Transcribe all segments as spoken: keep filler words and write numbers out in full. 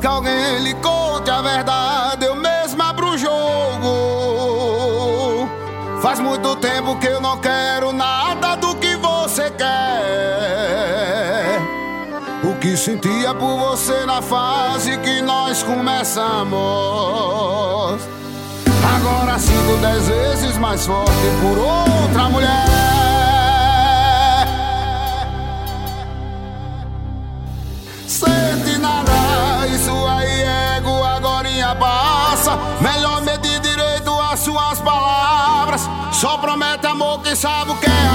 que alguém lhe conte a verdade, eu mesmo abro o jogo. Faz muito tempo que eu não quero nada do que você quer. O que sentia por você na fase que nós começamos, agora sinto dez vezes mais forte por outra mulher. Sente nada, isso aí é ego, agorinha passa. Melhor medir direito as suas palavras. Só promete amor que sabe o que é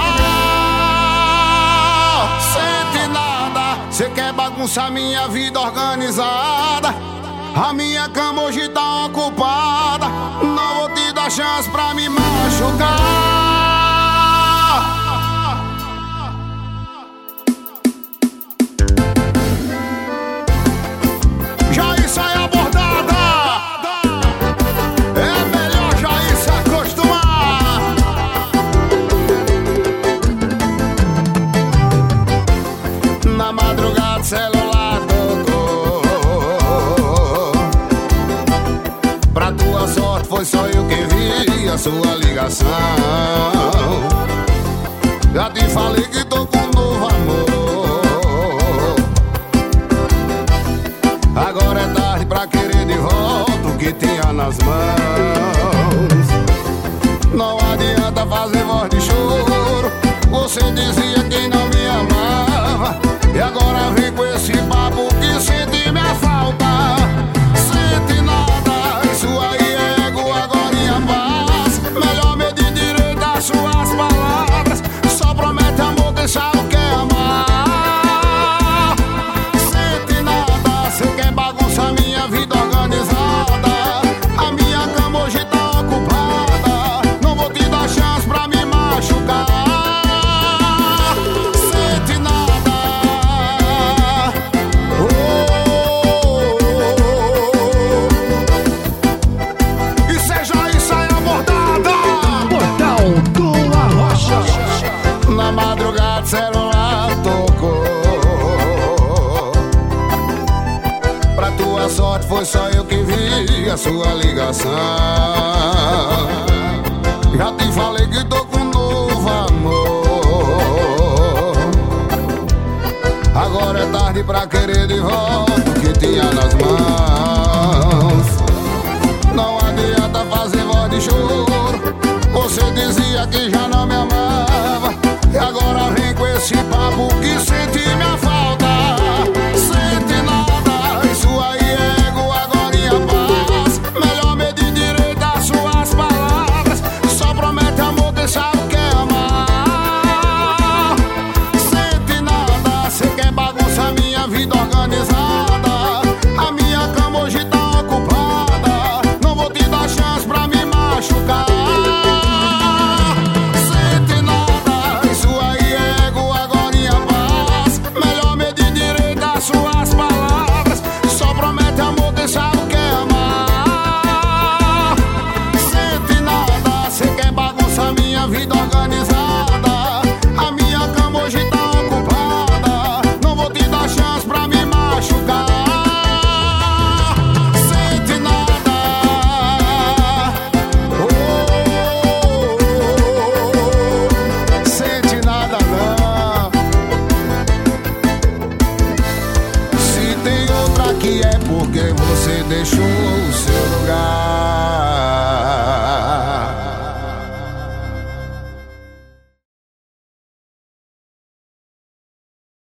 amar. Sente nada, cê quer bagunçar minha vida organizada. A minha cama hoje tá ocupada. Não vou te dar chance pra me machucar. Jair é abordada. É melhor Jair se acostumar. Na madrugada celular tocou. Pra tua sorte foi só eu que vi a sua ligação. Já te falei que tô com um novo amor. Agora é tarde pra querer de volta o que tinha nas mãos. Não adianta fazer voz de choro. Você dizia que não me amava, e agora vem com esse papo que sente minha falta. Sente nada, isso aí é ego, agorinha paz. Melhor medir direito as suas palavras. Só promete amor que sabe o que é amar. Sente nada, cê quer bagunçar minha vida organizada. A minha cama hoje tá ocupada. Não vou te dar chance pra me machucar. Sente nada. Oh, oh, oh. E seja isso aí abordada. Portal do Arrocha. Na madrugada celular tocou. Pra tua sorte foi só eu que vi a sua ligação. Já te falei que tô com um novo amor. Agora é tarde pra querer de volta o que tinha nas mãos. Não adianta fazer voz de choro. Você dizia que já não me amava, e agora vem com esse papo que sente minha falta. Sente nada, isso aí é ego, agorinha paz. Melhor medir direito as suas palavras. Só promete amor que sabe o que é amar. Sente nada, cê quer bagunçar minha vida organizada. A minha cama hoje tá ocupada. Não vou te dar chance pra me machucar. Sente nada, isso aí é ego, agorinha paz. Melhor medir direito as suas palavras. Só promete amor que sabe o que é amar. Sente nada, cê quer bagunçar minha vida organizada. A minha cama hoje tá ocupada. Não vou te dar chance pra me machucar. Sente nada. Oh, oh, oh. Sente nada não. Se tem outra que é porque você deixou o seu